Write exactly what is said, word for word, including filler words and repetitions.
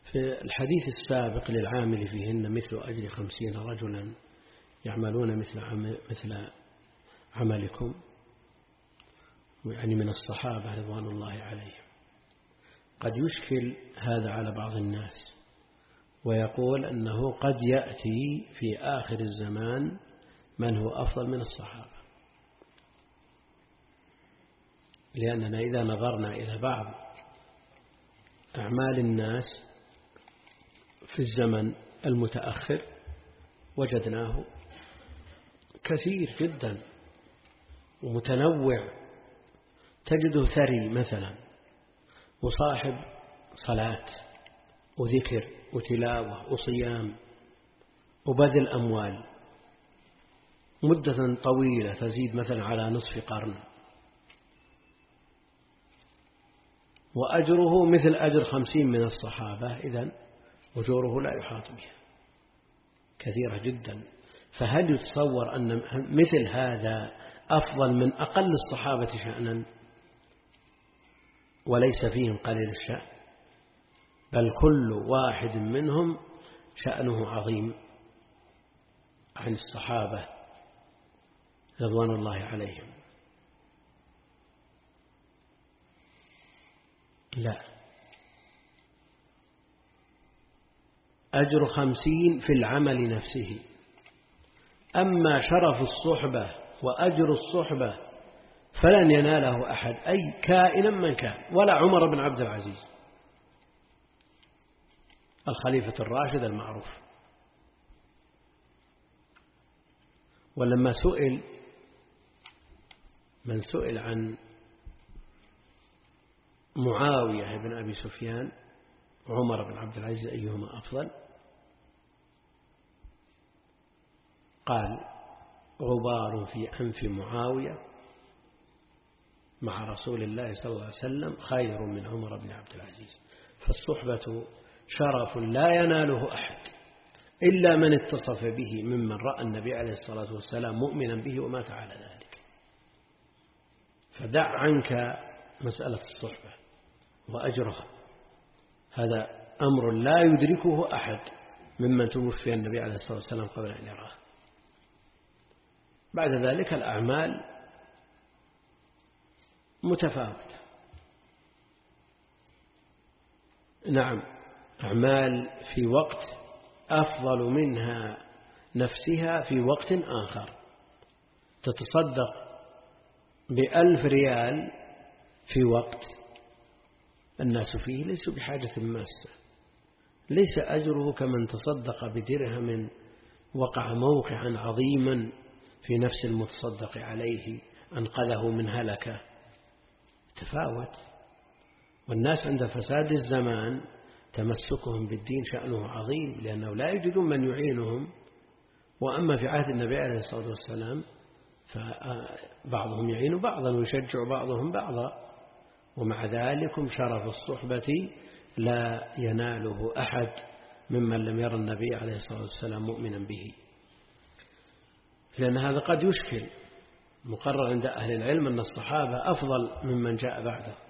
في الحديث السابق للعامل فيهن مثل أجر خمسين رجلا يعملون مثل عمل مثل عملكم، يعني من الصحابة رضوان الله عليهم. قد يشكل هذا على بعض الناس ويقول أنه قد يأتي في آخر الزمان من هو أفضل من الصحابة، لأننا إذا نظرنا إلى بعض أعمال الناس في الزمن المتأخر وجدناه كثير جدا ومتنوع، تجده ثري مثلا وصاحب صلاة وذكر وتلاوة وصيام وبذل أموال مدة طويلة تزيد مثلا على نصف قرن، وأجره مثل أجر خمسين من الصحابة، إذن أجوره لا يحاط بها كثيرة جدا. فهل يتصور أن مثل هذا أفضل من أقل الصحابة شأنا وليس فيهم قليل الشأن؟ بل كل واحد منهم شأنه عظيم عن الصحابة رضوان الله عليهم. لا، أجر خمسين في العمل نفسه. أما شرف الصحبة وأجر الصحبة فلن يناله أحد، أي كائنا من كان، ولا عمر بن عبد العزيز الخليفة الراشد المعروف. ولما سئل من سئل عن معاوية بن أبي سفيان وعمر بن عبد العزيز أيهما أفضل، قال غبار في أنف معاوية مع رسول الله صلى الله عليه وسلم خير من عمر بن عبد العزيز. فالصحبة شرف لا يناله أحد إلا من اتصف به ممن رأى النبي عليه الصلاة والسلام مؤمنا به ومات على ذلك. فدع عنك مسألة الصحبة وأجرها، هذا أمر لا يدركه أحد ممن توفي النبي عليه الصلاة والسلام قبل أن يراه. بعد ذلك الأعمال متفاوتة. نعم، أعمال في وقت أفضل منها نفسها في وقت آخر. تتصدق بألف ريال في وقت الناس فيه ليسوا بحاجة ماسة، ليس أجره كمن تصدق بدرهم وقع موقعا عظيما في نفس المتصدق عليه أنقذه من هلكة. تفاوت. والناس عند فساد الزمان تمسكهم بالدين شأنه عظيم، لأنه لا يجدون من يعينهم. وأما في عهد النبي عليه الصلاة والسلام فبعضهم يعين بعضا ويشجع بعضهم بعضا، ومع ذلك شرف الصحبة لا يناله أحد ممن لم يرى النبي عليه الصلاة والسلام مؤمنا به. لأن هذا قد يشكل. مقرر عند أهل العلم أن الصحابة أفضل ممن جاء بعده.